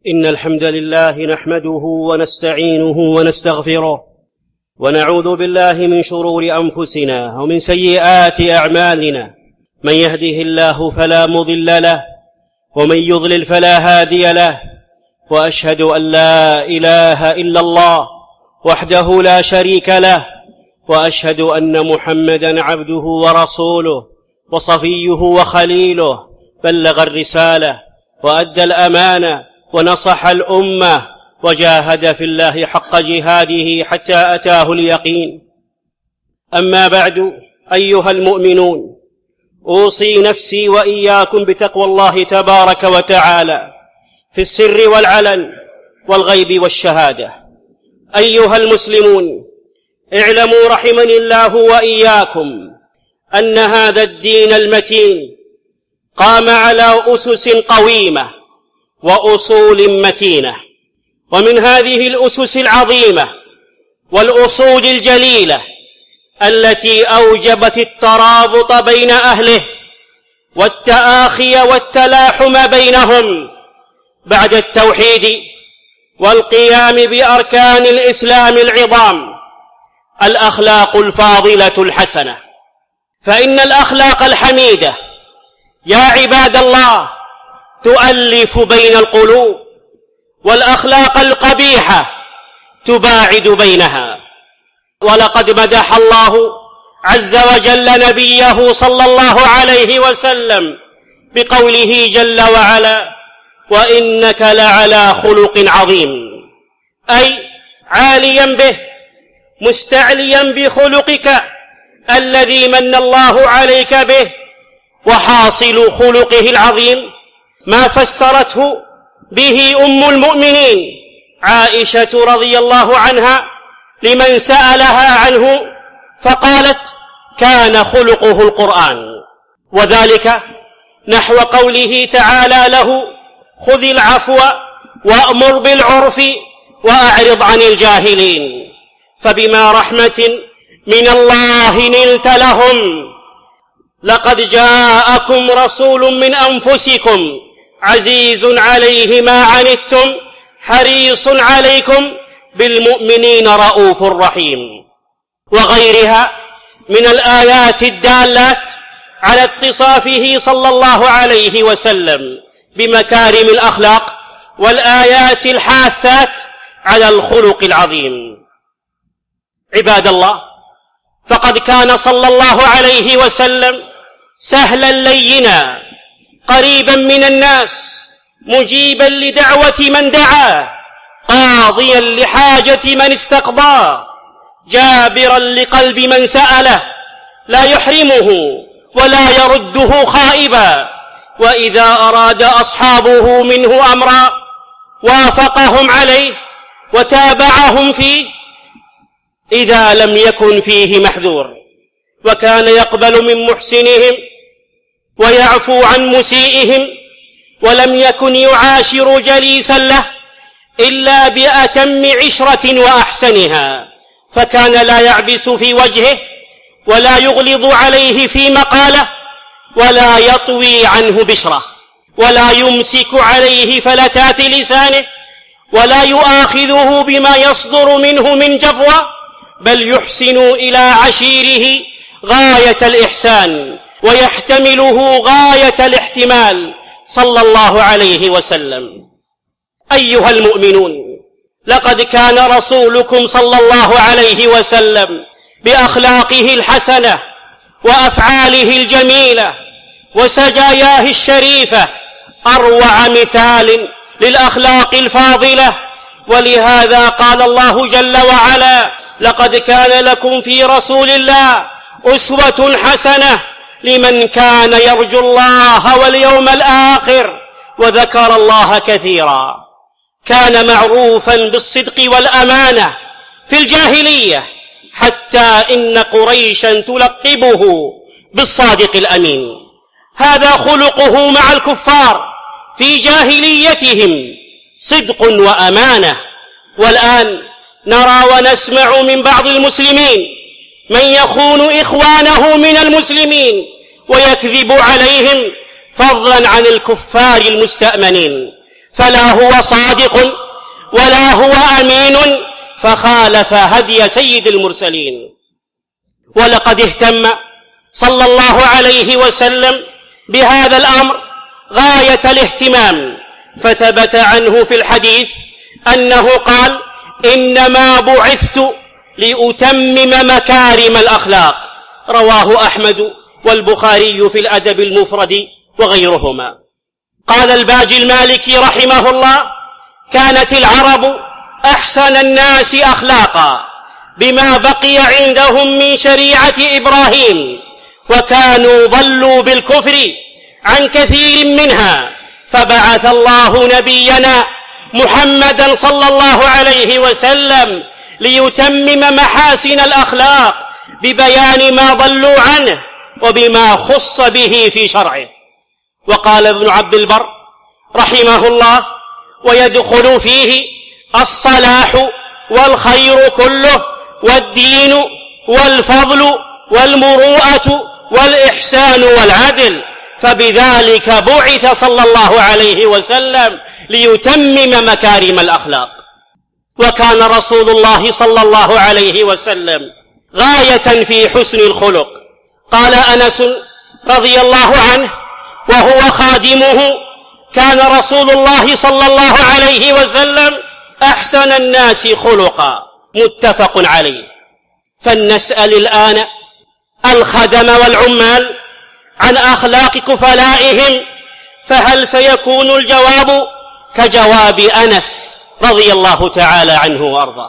إن الحمد لله نحمده ونستعينه ونستغفره ونعوذ بالله من شرور أنفسنا ومن سيئات أعمالنا. من يهده الله فلا مضل له ومن يضلل فلا هادي له، وأشهد أن لا إله إلا الله وحده لا شريك له، وأشهد أن محمدًا عبده ورسوله وصفيه وخليله، بلغ الرسالة وأدى الأمانة ونصح الأمة وجاهد في الله حق جهاده حتى أتاه اليقين. أما بعد، أيها المؤمنون، أوصي نفسي وإياكم بتقوى الله تبارك وتعالى في السر والعلن والغيب والشهادة. أيها المسلمون، اعلموا رحمني الله وإياكم أن هذا الدين المتين قام على أسس قويمة وأصول متينة، ومن هذه الأسس العظيمة والأصول الجليلة التي أوجبت الترابط بين أهله والتآخي والتلاحم بينهم بعد التوحيد والقيام بأركان الإسلام العظام، الأخلاق الفاضلة الحسنة. فإن الأخلاق الحميدة يا عباد الله تؤلف بين القلوب، والأخلاق القبيحة تباعد بينها. ولقد مدح الله عز وجل نبيه صلى الله عليه وسلم بقوله جل وعلا: وإنك لعلى خلق عظيم، أي عاليا به مستعليا بخلقك الذي من الله عليك به. وحاصل خلقه العظيم ما فسرته به أم المؤمنين عائشة رضي الله عنها لمن سألها عنه فقالت: كان خلقه القرآن. وذلك نحو قوله تعالى له: خذ العفو وأمر بالعرف وأعرض عن الجاهلين. فبما رحمة من الله نلت لهم. لقد جاءكم رسول من أنفسكم عزيز عليه ما عنتم حريص عليكم بالمؤمنين رؤوف رحيم. وغيرها من الآيات الدالات على اتصافه صلى الله عليه وسلم بمكارم الأخلاق، والآيات الحاثات على الخلق العظيم. عباد الله، فقد كان صلى الله عليه وسلم سهلا لينا قريبا من الناس، مجيبا لدعوة من دعاه، قاضيا لحاجة من استقضاه، جابرا لقلب من سأله، لا يحرمه ولا يرده خائبا. وإذا أراد أصحابه منه أمرا وافقهم عليه وتابعهم فيه إذا لم يكن فيه محذور، وكان يقبل من محسنهم ويعفو عن مسيئهم، ولم يكن يعاشر جليسا له إلا بأتم عشرة وأحسنها، فكان لا يعبس في وجهه ولا يغلظ عليه في مقاله ولا يطوي عنه بشره، ولا يمسك عليه فلتات لسانه، ولا يؤاخذه بما يصدر منه من جفوة، بل يحسن إلى عشيره غاية الإحسان ويحتمله غاية الاحتمال صلى الله عليه وسلم. أيها المؤمنون، لقد كان رسولكم صلى الله عليه وسلم بأخلاقه الحسنة وأفعاله الجميلة وسجاياه الشريفة أروع مثال للأخلاق الفاضلة. ولهذا قال الله جل وعلا: لقد كان لكم في رسول الله أسوة حسنة لمن كان يرجو الله واليوم الآخر وذكر الله كثيرا. كان معروفا بالصدق والأمانة في الجاهلية، حتى إن قريشا تلقبه بالصادق الأمين. هذا خلقه مع الكفار في جاهليتهم، صدق وأمانة. والآن نرى ونسمع من بعض المسلمين من يخون إخوانه من المسلمين ويكذب عليهم، فضلا عن الكفار المستأمنين. فلا هو صادق ولا هو أمين، فخالف هدي سيد المرسلين. ولقد اهتم صلى الله عليه وسلم بهذا الأمر غاية الاهتمام، فثبت عنه في الحديث أنه قال: إنما بعثت لأتمم مكارم الأخلاق. رواه أحمد والبخاري في الأدب المفرد وغيرهما. قال الباجي المالكي رحمه الله: كانت العرب أحسن الناس أخلاقا بما بقي عندهم من شريعة إبراهيم، وكانوا ضلوا بالكفر عن كثير منها، فبعث الله نبينا محمدا صلى الله عليه وسلم ليتمم محاسن الأخلاق ببيان ما ضلوا عنه وبما خص به في شرعه. وقال ابن عبد البر رحمه الله: ويدخل فيه الصلاح والخير كله، والدين والفضل والمروءة والإحسان والعدل، فبذلك بعث صلى الله عليه وسلم ليتمم مكارم الأخلاق. وكان رسول الله صلى الله عليه وسلم غاية في حسن الخلق. قال أنس رضي الله عنه وهو خادمه: كان رسول الله صلى الله عليه وسلم أحسن الناس خلقا. متفق عليه. فلنسأل الآن الخدم والعمال عن أخلاق كفلائهم، فهل سيكون الجواب كجواب أنس رضي الله تعالى عنه وأرضاه.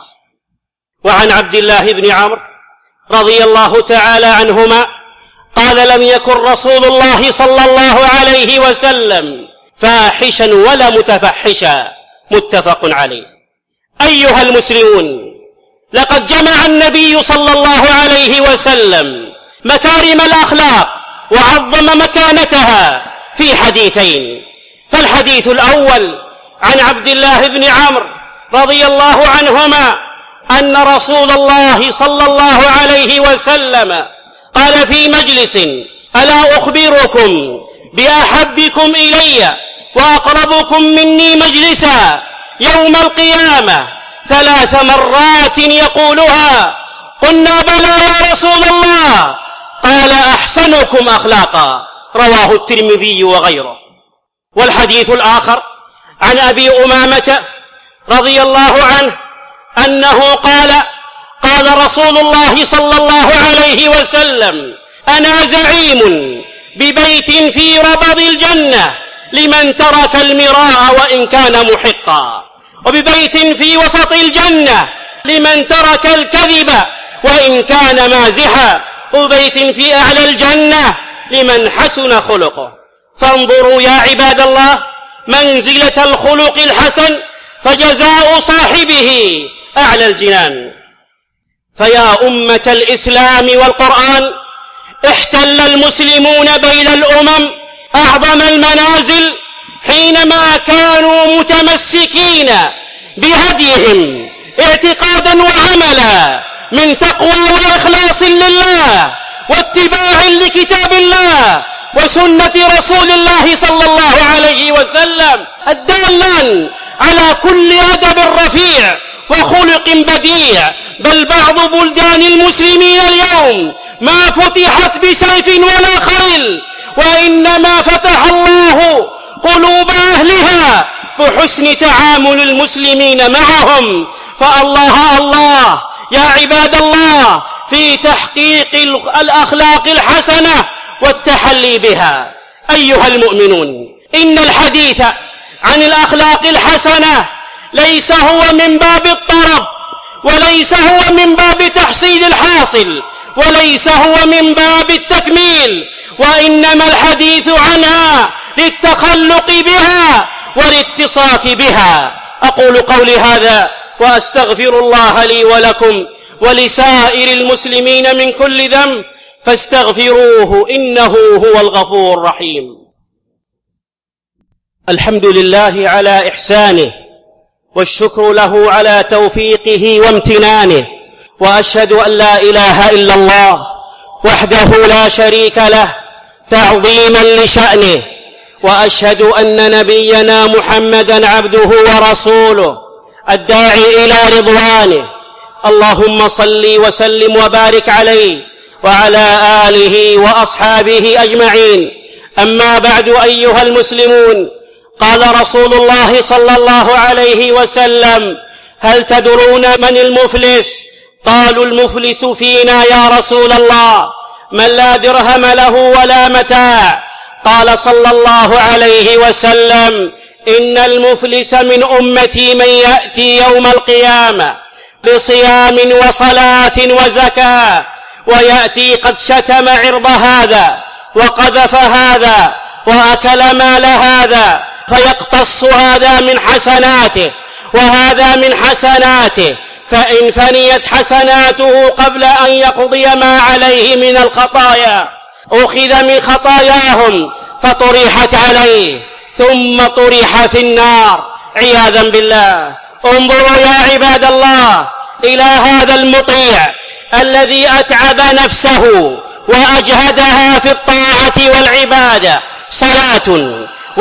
وعن عبد الله بن عمرو رضي الله تعالى عنهما قال: لم يكن رسول الله صلى الله عليه وسلم فاحشا ولا متفحشا. متفق عليه. أيها المسلمون، لقد جمع النبي صلى الله عليه وسلم مكارم الأخلاق وعظم مكانتها في حديثين. فالحديث الأول عن عبد الله بن عمرو رضي الله عنهما أن رسول الله صلى الله عليه وسلم قال في مجلس: ألا أخبركم بأحبكم إلي وأقربكم مني مجلسا يوم القيامة 3 مرات يقولها؟ قلنا: بلى يا رسول الله. قال: أحسنكم أخلاقا. رواه الترمذي وغيره. والحديث الآخر عن أبي أمامة رضي الله عنه أنه قال: قال رسول الله صلى الله عليه وسلم: أنا زعيم ببيت في ربض الجنة لمن ترك المراء وإن كان محقا، وببيت في وسط الجنة لمن ترك الكذب وإن كان مازحا، وبيت في أعلى الجنة لمن حسن خلقه. فانظروا يا عباد الله منزلة الخلق الحسن، فجزاء صاحبه أعلى الجنان. فيا أمة الإسلام والقرآن، احتل المسلمون بين الأمم أعظم المنازل حينما كانوا متمسكين بهديهم اعتقادا وعملا من تقوى وإخلاص لله واتباع لكتاب الله وسنة رسول الله صلى الله عليه وسلم، الدالا على كل أدب رفيع وخلق بديع. بل بعض بلدان المسلمين اليوم ما فتحت بسيف ولا خيل، وإنما فتح الله قلوب أهلها بحسن تعامل المسلمين معهم. فالله الله يا عباد الله في تحقيق الأخلاق الحسنة والتحلي بها. أيها المؤمنون، إن الحديث عن الأخلاق الحسنة ليس هو من باب الطرب، وليس هو من باب تحصيل الحاصل، وليس هو من باب التكميل، وإنما الحديث عنها للتخلق بها والاتصاف بها. أقول قولي هذا وأستغفر الله لي ولكم ولسائر المسلمين من كل ذنب، فاستغفروه إنه هو الغفور الرحيم. الحمد لله على إحسانه، والشكر له على توفيقه وامتنانه، وأشهد أن لا إله إلا الله وحده لا شريك له تعظيما لشأنه، وأشهد أن نبينا محمدًا عبده ورسوله الداعي إلى رضوانه. اللهم صل وسلم وبارك عليه وعلى آله وأصحابه أجمعين. أما بعد، أيها المسلمون، قال رسول الله صلى الله عليه وسلم: هل تدرون من المفلس؟ قالوا: المفلس فينا يا رسول الله، من لا درهم له ولا متاع. قال صلى الله عليه وسلم: إن المفلس من أمتي من يأتي يوم القيامة بصيام وصلاة وزكاة، ويأتي قد شتم عرض هذا وقذف هذا وأكل مال هذا، فيقتص هذا من حسناته وهذا من حسناته، فإن فنيت حسناته قبل أن يقضي ما عليه من الخطايا أخذ من خطاياهم فطرحت عليه ثم طرح في النار عياذا بالله. انظروا يا عباد الله إلى هذا المطيع الذي أتعب نفسه وأجهدها في الطاعة والعبادة، صلاة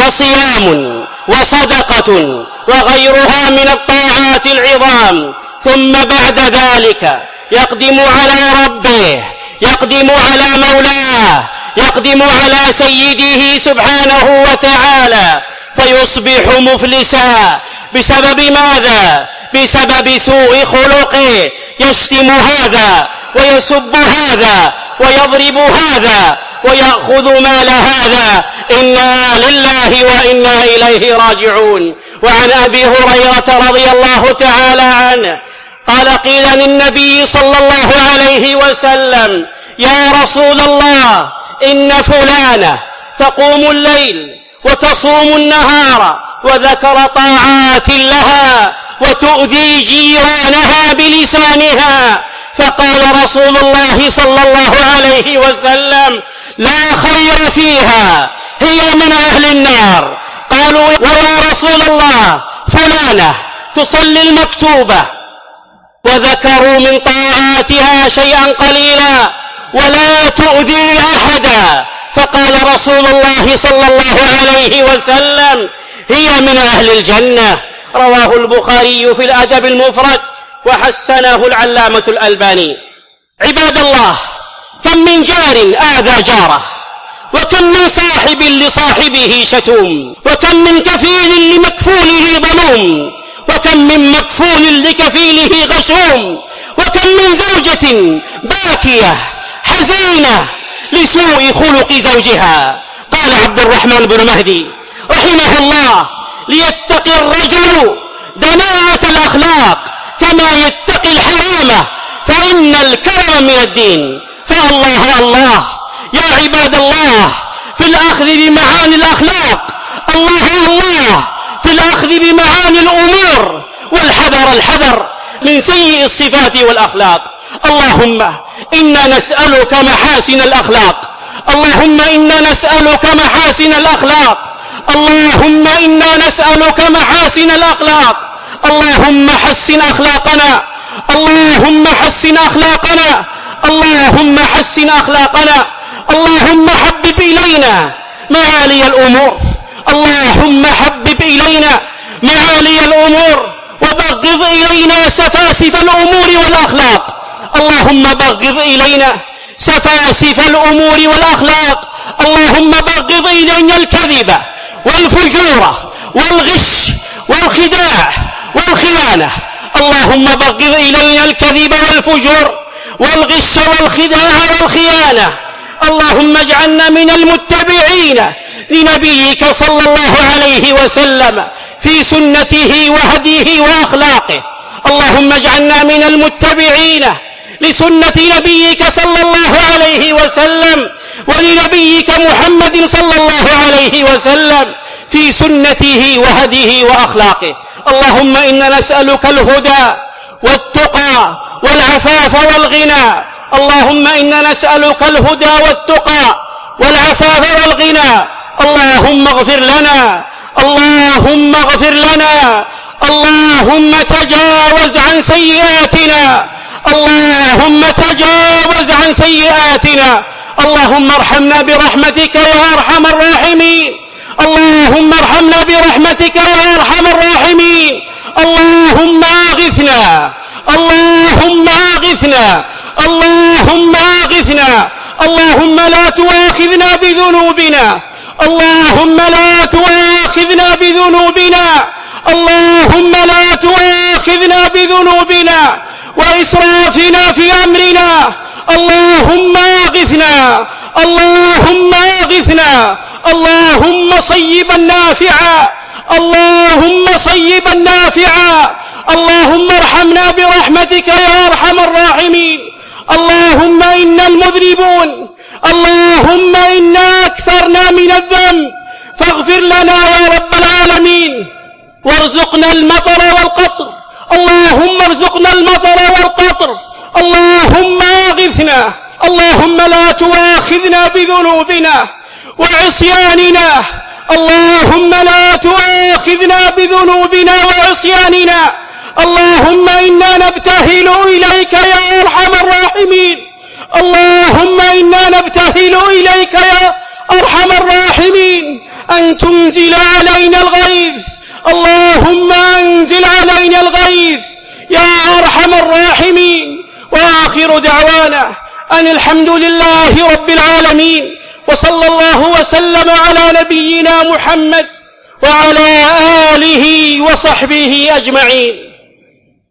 وصيام وصدقة وغيرها من الطاعات العظام، ثم بعد ذلك يقدم على ربه، يقدم على مولاه، يقدم على سيده سبحانه وتعالى، فيصبح مفلسا. بسبب ماذا؟ بسبب سوء خلقه، يشتم هذا ويسب هذا ويضرب هذا ويأخذ مال هذا. إنا لله وإنا إليه راجعون. وعن أبي هريرة رضي الله تعالى عنه قال: قيل للنبي صلى الله عليه وسلم: يا رسول الله، إن فلانة تقوم الليل وتصوم النهار وذكر طاعات لها وتؤذي جيرانها بلسانها، فقال رسول الله صلى الله عليه وسلم: لا خير فيها، هي من أهل النار. قالوا: ويا رسول الله، فلانة تصلي المكتوبة، وذكروا من طاعاتها شيئا قليلا ولا تؤذي أحدا، فقال رسول الله صلى الله عليه وسلم: هي من أهل الجنة. رواه البخاري في الأدب المفرد وحسنه العلامة الألباني. عباد الله، كم من جار آذى جاره، وكم من صاحب لصاحبه شتوم، وكم من كفيل لمكفوله ظلوم، وكم من مكفول لكفيله غشوم، وكم من زوجة باكية حزينة لسوء خلق زوجها. قال عبد الرحمن بن مهدي رحمه الله: ليتقي الرجل دناءة الأخلاق كما يتقي الحرام، فإن الكرم من الدين. فالله الله يا عباد الله في الأخذ بمعاني الأخلاق، الله الله في الأخذ بمعاني الأمور، والحذر من سيء الصفات والأخلاق. اللهم إنا نسألك محاسن الأخلاق، اللهم إنا نسألك محاسن الأخلاق، اللهم إنا نسألك محاسن الأخلاق. اللهم حسن أخلاقنا، اللهم حسن أخلاقنا، اللهم حسن أخلاقنا. اللهم حبب إلينا معالي الأمور، اللهم حبب إلينا معالي الأمور، وبغض إلينا سفاسف الأمور والأخلاق. اللهم بغض إلينا سفاسف الأمور والأخلاق. اللهم بغض إلينا الكذب والفجور والغش والخداع والخيانة. اللهم بغض إلينا الكذب والفجور والغش والخداع والخيانة. اللهم اجعلنا من المتبعين لنبيك صلى الله عليه وسلم في سنته وهديه وأخلاقه. اللهم اجعلنا من المتبعين لسنة نبيك صلى الله عليه وسلم ولنبيك محمد صلى الله عليه وسلم في سنته وهديه وأخلاقه. اللهم إنا نسألك الهدى والتقى والعفاف والغنى. اللهم إنا نسألك الهدى والتقى والعفاف والغنى. اللهم اغفر لنا، اللهم اغفر لنا، اللهم تجاوز عن سيئاتنا، اللهم تجاوز عن سيئاتنا. اللهم ارحمنا برحمتك يا أرحم الراحمين. اللهم ارحمنا برحمتك يا أرحم الراحمين. اللهم أغثنا، اللهم أغثنا، اللهم أغثنا. اللهم لا تؤاخذنا بذنوبنا، اللهم لا تؤاخذنا بذنوبنا، اللهم لا تؤاخذنا بذنوبنا وإسرافنا في أمرنا. اللهم أغثنا، اللهم أغثنا. اللهم صيبا نافعا، اللهم صيبا نافعا. اللهم ارحمنا برحمتك يا أرحم الراحمين. اللهم إنا المذنبون، اللهم إنا أكثرنا من الذنب، فاغفر لنا يا رب العالمين. وارزقنا المطر والقطر، اللهم ارزقنا المطر والقطر. اللهم أغثنا، اللهم لا تؤاخذنا بذنوبنا وعصياننا، اللهم لا تؤاخذنا بذنوبنا وعصياننا. اللهم إنا نبتهل إليك يا أرحم الراحمين، اللهم إنا نبتهل إليك يا أرحم الراحمين أن تنزل علينا الغيث. اللهم أنزل علينا الغيث يا أرحم الراحمين. وآخر دعوانا أن الحمد لله رب العالمين، وصلى الله وسلم على نبينا محمد وعلى آله وصحبه أجمعين.